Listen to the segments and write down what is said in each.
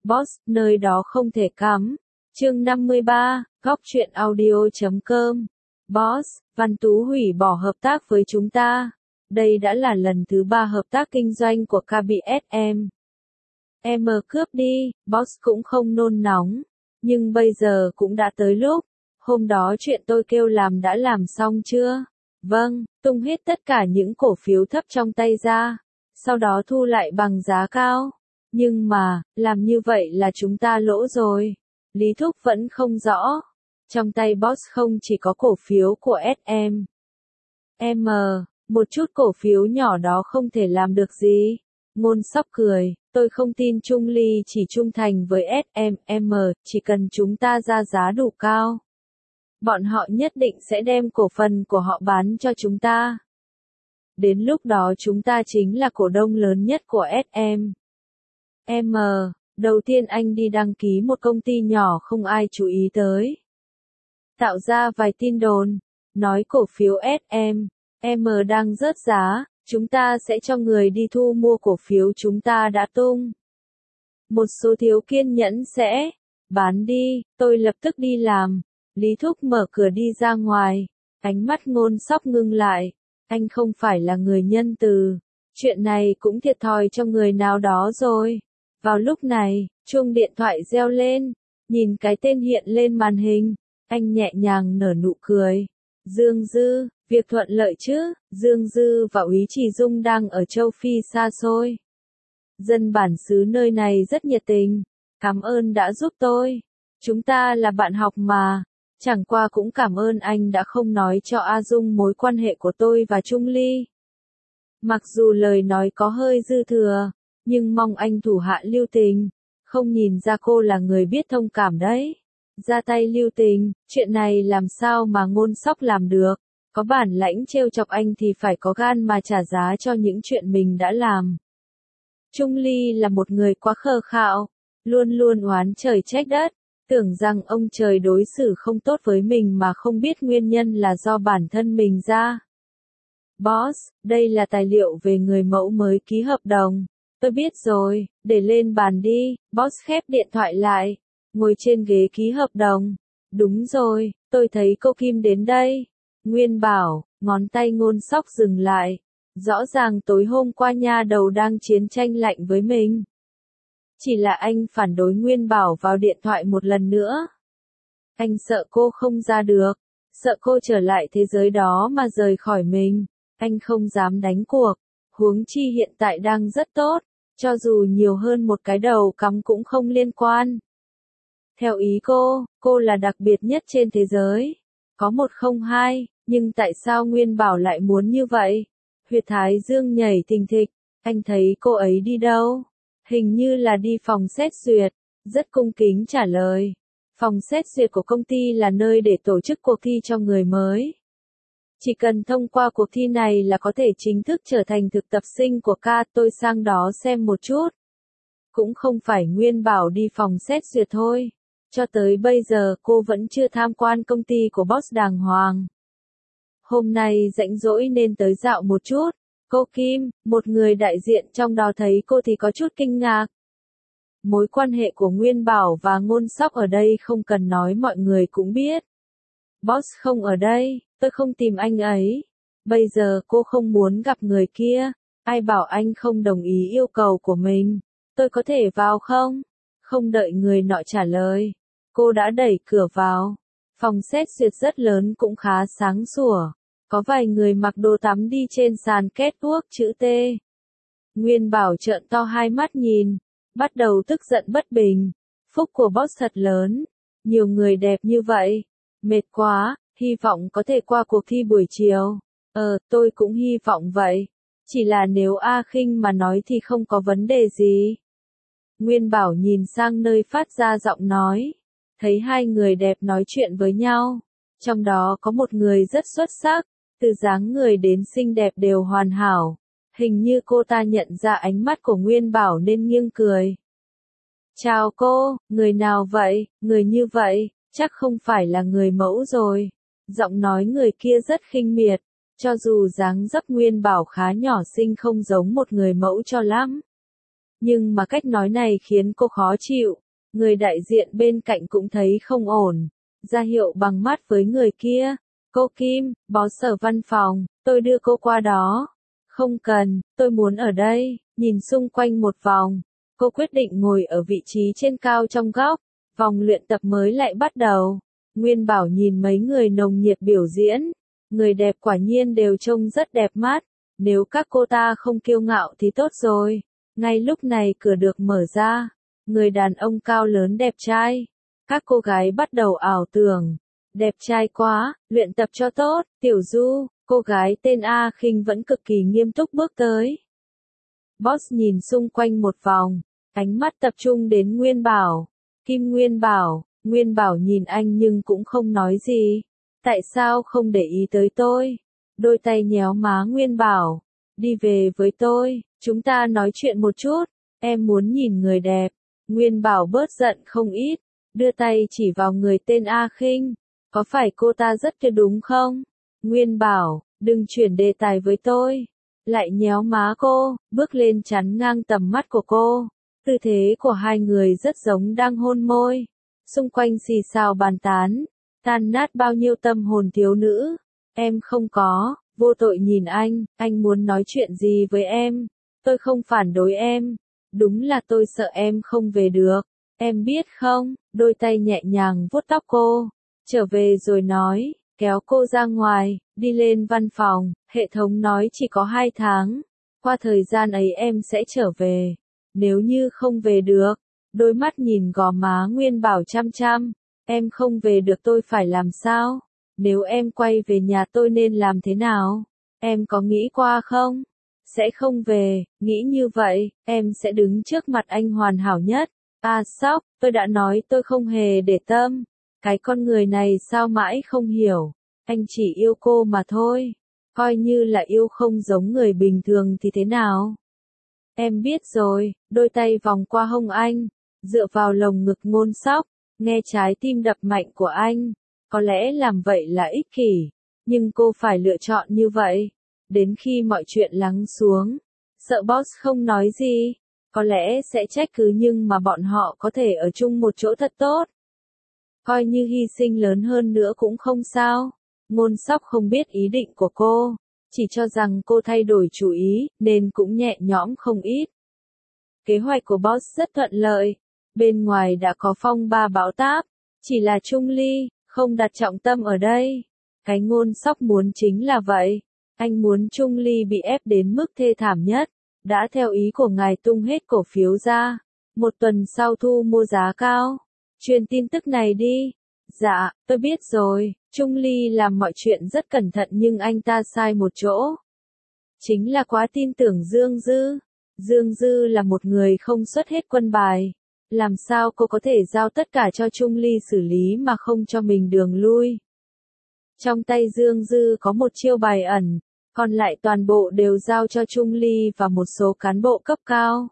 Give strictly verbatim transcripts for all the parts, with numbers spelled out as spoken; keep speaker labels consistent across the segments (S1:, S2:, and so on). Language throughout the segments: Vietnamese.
S1: Boss, nơi đó không thể cắm. Chương năm mươi ba, góc truyện audio chấm com. Boss, Văn Tú hủy bỏ hợp tác với chúng ta. Đây đã là lần thứ ba hợp tác kinh doanh của ca bê ét em. Em cướp đi, boss cũng không nôn nóng. Nhưng bây giờ cũng đã tới lúc. Hôm đó chuyện tôi kêu làm đã làm xong chưa? Vâng, tung hết tất cả những cổ phiếu thấp trong tay ra. Sau đó thu lại bằng giá cao. Nhưng mà, làm như vậy là chúng ta lỗ rồi. Lý Thúc vẫn không rõ. Trong tay boss không chỉ có cổ phiếu của ét em. em, một chút cổ phiếu nhỏ đó không thể làm được gì. Ngôn Sóc cười, tôi không tin Trung Ly chỉ trung thành với ét em, em, chỉ cần chúng ta ra giá đủ cao. Bọn họ nhất định sẽ đem cổ phần của họ bán cho chúng ta. Đến lúc đó chúng ta chính là cổ đông lớn nhất của ét em. Em, đầu tiên anh đi đăng ký một công ty nhỏ không ai chú ý tới. Tạo ra vài tin đồn, nói cổ phiếu ét em, em đang rớt giá, chúng ta sẽ cho người đi thu mua cổ phiếu chúng ta đã tung. Một số thiếu kiên nhẫn sẽ bán đi, tôi lập tức đi làm. Lý Thúc mở cửa đi ra ngoài, ánh mắt Ngôn Sóc ngưng lại. Anh không phải là người nhân từ, chuyện này cũng thiệt thòi cho người nào đó rồi. Vào lúc này, chuông điện thoại reo lên, nhìn cái tên hiện lên màn hình, anh nhẹ nhàng nở nụ cười. Dương Dư, việc thuận lợi chứ? Dương Dư và Úy Trì Dung đang ở châu Phi xa xôi. Dân bản xứ nơi này rất nhiệt tình, cảm ơn đã giúp tôi. Chúng ta là bạn học mà, chẳng qua cũng cảm ơn anh đã không nói cho A Dung mối quan hệ của tôi và Trung Ly. Mặc dù lời nói có hơi dư thừa, nhưng mong anh thủ hạ lưu tình, không nhìn ra cô là người biết thông cảm đấy. Ra tay lưu tình, chuyện này làm sao mà Ngôn Sóc làm được, có bản lãnh trêu chọc anh thì phải có gan mà trả giá cho những chuyện mình đã làm. Trung Ly là một người quá khờ khạo, luôn luôn oán trời trách đất, tưởng rằng ông trời đối xử không tốt với mình mà không biết nguyên nhân là do bản thân mình ra. Boss, đây là tài liệu về người mẫu mới ký hợp đồng. Tôi biết rồi, để lên bàn đi. Boss khép điện thoại lại, ngồi trên ghế ký hợp đồng. Đúng rồi, tôi thấy cô Kim đến đây. Nguyên bảo, ngón tay Ngôn Sóc dừng lại. Rõ ràng tối hôm qua nha đầu đang chiến tranh lạnh với mình. Chỉ là anh phản đối Nguyên bảo vào điện thoại một lần nữa. Anh sợ cô không ra được, sợ cô trở lại thế giới đó mà rời khỏi mình. Anh không dám đánh cuộc, huống chi hiện tại đang rất tốt, cho dù nhiều hơn một cái đầu cắm cũng không liên quan. Theo ý cô, cô là đặc biệt nhất trên thế giới. Có một không hai, nhưng tại sao Nguyên bảo lại muốn như vậy? Huyệt thái dương nhảy thình thịch, anh thấy cô ấy đi đâu? Hình như là đi phòng xét duyệt, rất cung kính trả lời. Phòng xét duyệt của công ty là nơi để tổ chức cuộc thi cho người mới. Chỉ cần thông qua cuộc thi này là có thể chính thức trở thành thực tập sinh của ca, tôi sang đó xem một chút. Cũng không phải Nguyên bảo đi phòng xét duyệt thôi. Cho tới bây giờ cô vẫn chưa tham quan công ty của boss đàng hoàng. Hôm nay rảnh rỗi nên tới dạo một chút. Cô Kim, một người đại diện trong đó thấy cô thì có chút kinh ngạc. Mối quan hệ của Nguyên bảo và Ngôn Sóc ở đây không cần nói mọi người cũng biết. Boss không ở đây, tôi không tìm anh ấy. Bây giờ cô không muốn gặp người kia. Ai bảo anh không đồng ý yêu cầu của mình? Tôi có thể vào không? Không đợi người nọ trả lời. Cô đã đẩy cửa vào. Phòng xét duyệt rất lớn cũng khá sáng sủa. Có vài người mặc đồ tắm đi trên sàn catwalk chữ T. Nguyên bảo trợn to hai mắt nhìn. Bắt đầu tức giận bất bình. Phúc của boss thật lớn. Nhiều người đẹp như vậy. Mệt quá, hy vọng có thể qua cuộc thi buổi chiều. Ờ, tôi cũng hy vọng vậy. Chỉ là nếu A Khinh mà nói thì không có vấn đề gì. Nguyên bảo nhìn sang nơi phát ra giọng nói. Thấy hai người đẹp nói chuyện với nhau. Trong đó có một người rất xuất sắc. Từ dáng người đến xinh đẹp đều hoàn hảo. Hình như cô ta nhận ra ánh mắt của Nguyên bảo nên nghiêng cười. Chào cô, người nào vậy, người như vậy, chắc không phải là người mẫu rồi. Giọng nói người kia rất khinh miệt. Cho dù dáng dấp Nguyên bảo khá nhỏ xinh không giống một người mẫu cho lắm. Nhưng mà cách nói này khiến cô khó chịu. Người đại diện bên cạnh cũng thấy không ổn. Ra hiệu bằng mắt với người kia. Cô Kim, boss ở văn phòng, tôi đưa cô qua đó. Không cần, tôi muốn ở đây. Nhìn xung quanh một vòng. Cô quyết định ngồi ở vị trí trên cao trong góc. Vòng luyện tập mới lại bắt đầu. Nguyên Bảo nhìn mấy người nồng nhiệt biểu diễn. Người đẹp quả nhiên đều trông rất đẹp mắt. Nếu các cô ta không kiêu ngạo thì tốt rồi. Ngay lúc này cửa được mở ra. Người đàn ông cao lớn đẹp trai. Các cô gái bắt đầu ảo tưởng. Đẹp trai quá, luyện tập cho tốt. Tiểu Du, cô gái tên A Khinh vẫn cực kỳ nghiêm túc bước tới. Boss nhìn xung quanh một vòng. Ánh mắt tập trung đến Nguyên Bảo. Kim Nguyên Bảo, Nguyên Bảo nhìn anh nhưng cũng không nói gì. Tại sao không để ý tới tôi? Đôi tay nhéo má Nguyên Bảo. Đi về với tôi, chúng ta nói chuyện một chút. Em muốn nhìn người đẹp. Nguyên Bảo bớt giận không ít. Đưa tay chỉ vào người tên A Khinh. Có phải cô ta rất kia đúng không? Nguyên Bảo, đừng chuyển đề tài với tôi. Lại nhéo má cô, bước lên chắn ngang tầm mắt của cô. Tư thế của hai người rất giống đang hôn môi. Xung quanh xì xào bàn tán. Tan nát bao nhiêu tâm hồn thiếu nữ. Em không có, vô tội nhìn anh, anh muốn nói chuyện gì với em? Tôi không phản đối em. Đúng là tôi sợ em không về được. Em biết không, đôi tay nhẹ nhàng vuốt tóc cô. Trở về rồi nói, kéo cô ra ngoài, đi lên văn phòng. Hệ thống nói chỉ có hai tháng. Qua thời gian ấy em sẽ trở về. Nếu như không về được, đôi mắt nhìn gò má Nguyên Bảo chăm chăm. Em không về được tôi phải làm sao? Nếu em quay về nhà tôi nên làm thế nào? Em có nghĩ qua không? Sẽ không về, nghĩ như vậy, em sẽ đứng trước mặt anh hoàn hảo nhất. À sóc, tôi đã nói tôi không hề để tâm. Cái con người này sao mãi không hiểu. Anh chỉ yêu cô mà thôi. Coi như là yêu không giống người bình thường thì thế nào? Em biết rồi, đôi tay vòng qua hông anh. Dựa vào lồng ngực Ngôn Sóc. Nghe trái tim đập mạnh của anh. Có lẽ làm vậy là ích kỷ. Nhưng cô phải lựa chọn như vậy. Đến khi mọi chuyện lắng xuống. Sợ boss không nói gì. Có lẽ sẽ trách cứ nhưng mà bọn họ có thể ở chung một chỗ thật tốt. Coi như hy sinh lớn hơn nữa cũng không sao. Ngôn Sóc không biết ý định của cô. Chỉ cho rằng cô thay đổi chủ ý, nên cũng nhẹ nhõm không ít. Kế hoạch của boss rất thuận lợi. Bên ngoài đã có phong ba bão táp. Chỉ là Trung Ly, không đặt trọng tâm ở đây. Cái Ngôn Sóc muốn chính là vậy. Anh muốn Trung Ly bị ép đến mức thê thảm nhất. Đã theo ý của ngài tung hết cổ phiếu ra. Một tuần sau thu mua giá cao. Truyền tin tức này đi. Dạ, tôi biết rồi. Trung Ly làm mọi chuyện rất cẩn thận nhưng anh ta sai một chỗ. Chính là quá tin tưởng Dương Dư. Dương Dư là một người không xuất hết quân bài. Làm sao cô có thể giao tất cả cho Trung Ly xử lý mà không cho mình đường lui? Trong tay Dương Dư có một chiêu bài ẩn, còn lại toàn bộ đều giao cho Trung Ly và một số cán bộ cấp cao.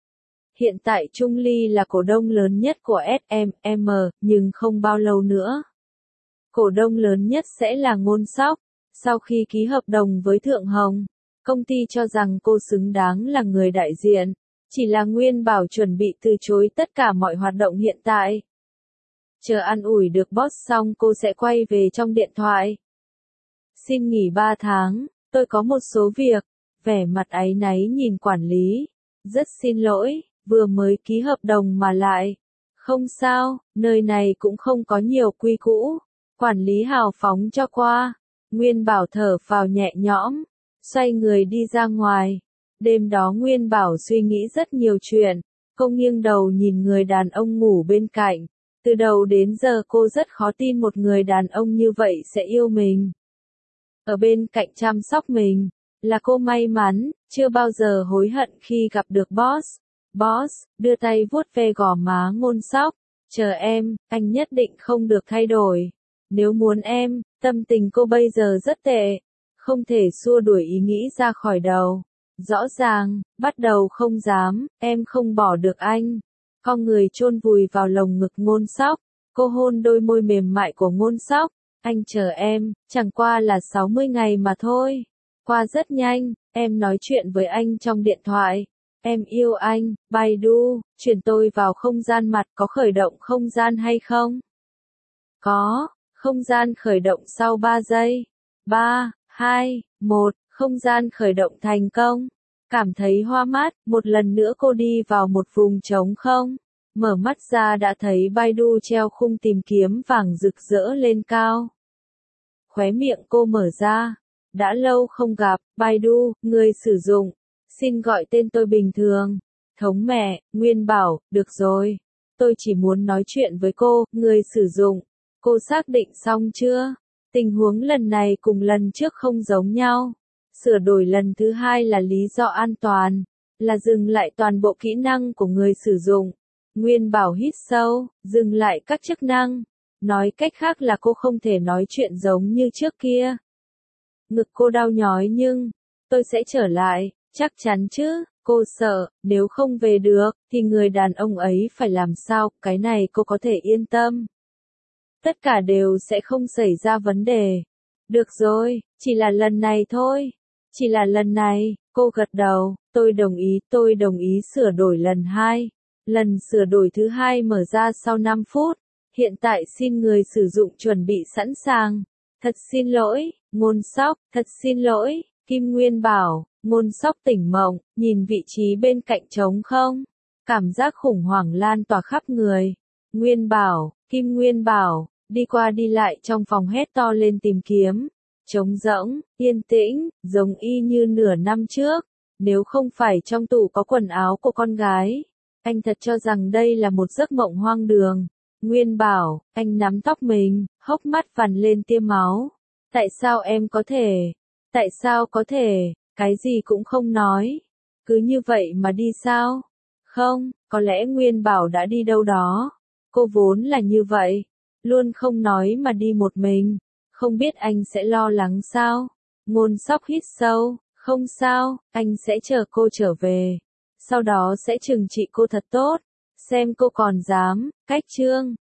S1: Hiện tại Trung Ly là cổ đông lớn nhất của ét em em, nhưng không bao lâu nữa. Cổ đông lớn nhất sẽ là Ngôn Sóc. Sau khi ký hợp đồng với Thượng Hồng, công ty cho rằng cô xứng đáng là người đại diện. Chỉ là Nguyên Bảo chuẩn bị từ chối tất cả mọi hoạt động hiện tại. Chờ ăn ủi được boss xong cô sẽ quay về trong điện thoại. Xin nghỉ ba tháng, tôi có một số việc. Vẻ mặt áy náy nhìn quản lý. Rất xin lỗi, vừa mới ký hợp đồng mà lại. Không sao, nơi này cũng không có nhiều quy cũ. Quản lý hào phóng cho qua. Nguyên Bảo thở phào nhẹ nhõm. Xoay người đi ra ngoài. Đêm đó Nguyên Bảo suy nghĩ rất nhiều chuyện. Cô nghiêng đầu nhìn người đàn ông ngủ bên cạnh. Từ đầu đến giờ cô rất khó tin một người đàn ông như vậy sẽ yêu mình. Ở bên cạnh chăm sóc mình. Là cô may mắn, chưa bao giờ hối hận khi gặp được boss. Boss, đưa tay vuốt ve gò má Ngôn Sóc. Chờ em, anh nhất định không được thay đổi. Nếu muốn em, tâm tình cô bây giờ rất tệ. Không thể xua đuổi ý nghĩ ra khỏi đầu. Rõ ràng, bắt đầu không dám, em không bỏ được anh. Con người chôn vùi vào lồng ngực Ngôn Sóc. Cô hôn đôi môi mềm mại của Ngôn Sóc. Anh chờ em, chẳng qua là sáu mươi ngày mà thôi. Qua rất nhanh, em nói chuyện với anh trong điện thoại. Em yêu anh, Baidu, chuyển tôi vào không gian mặt có khởi động không gian hay không? Có, không gian khởi động sau ba giây. ba, hai, một, không gian khởi động thành công. Cảm thấy hoa mát, một lần nữa cô đi vào một vùng trống không. Mở mắt ra đã thấy Baidu treo khung tìm kiếm vàng rực rỡ lên cao. Khóe miệng cô mở ra. Đã lâu không gặp, Baidu, người sử dụng. Xin gọi tên tôi bình thường. Thống mẹ, Nguyên bảo, được rồi. Tôi chỉ muốn nói chuyện với cô, người sử dụng. Cô xác định xong chưa? Tình huống lần này cùng lần trước không giống nhau. Sửa đổi lần thứ hai là lý do an toàn, là dừng lại toàn bộ kỹ năng của người sử dụng. Nguyên bảo hít sâu, dừng lại các chức năng. Nói cách khác là cô không thể nói chuyện giống như trước kia. Ngực cô đau nhói nhưng, tôi sẽ trở lại, chắc chắn chứ, cô sợ, nếu không về được, thì người đàn ông ấy phải làm sao, cái này cô có thể yên tâm. Tất cả đều sẽ không xảy ra vấn đề. Được rồi, chỉ là lần này thôi. Chỉ là lần này, cô gật đầu, tôi đồng ý, tôi đồng ý sửa đổi lần hai. Lần sửa đổi thứ hai mở ra sau năm phút. Hiện tại xin người sử dụng chuẩn bị sẵn sàng. Thật xin lỗi, Ngôn Sóc, thật xin lỗi, Kim Nguyên bảo, Ngôn Sóc tỉnh mộng, nhìn vị trí bên cạnh trống không. Cảm giác khủng hoảng lan tỏa khắp người. Nguyên bảo, Kim Nguyên bảo, đi qua đi lại trong phòng hét to lên tìm kiếm. Trống rỗng, yên tĩnh, giống y như nửa năm trước. Nếu không phải trong tủ có quần áo của con gái, anh thật cho rằng đây là một giấc mộng hoang đường. Nguyên bảo, anh nắm tóc mình, hốc mắt vằn lên tia máu. Tại sao em có thể? Tại sao có thể? Cái gì cũng không nói. Cứ như vậy mà đi sao? Không, có lẽ Nguyên bảo đã đi đâu đó. Cô vốn là như vậy. Luôn không nói mà đi một mình. Không biết anh sẽ lo lắng sao? Ngôn Sóc hít sâu. Không sao, anh sẽ chờ cô trở về. Sau đó sẽ trừng trị cô thật tốt. Xem cô còn dám, cách chương.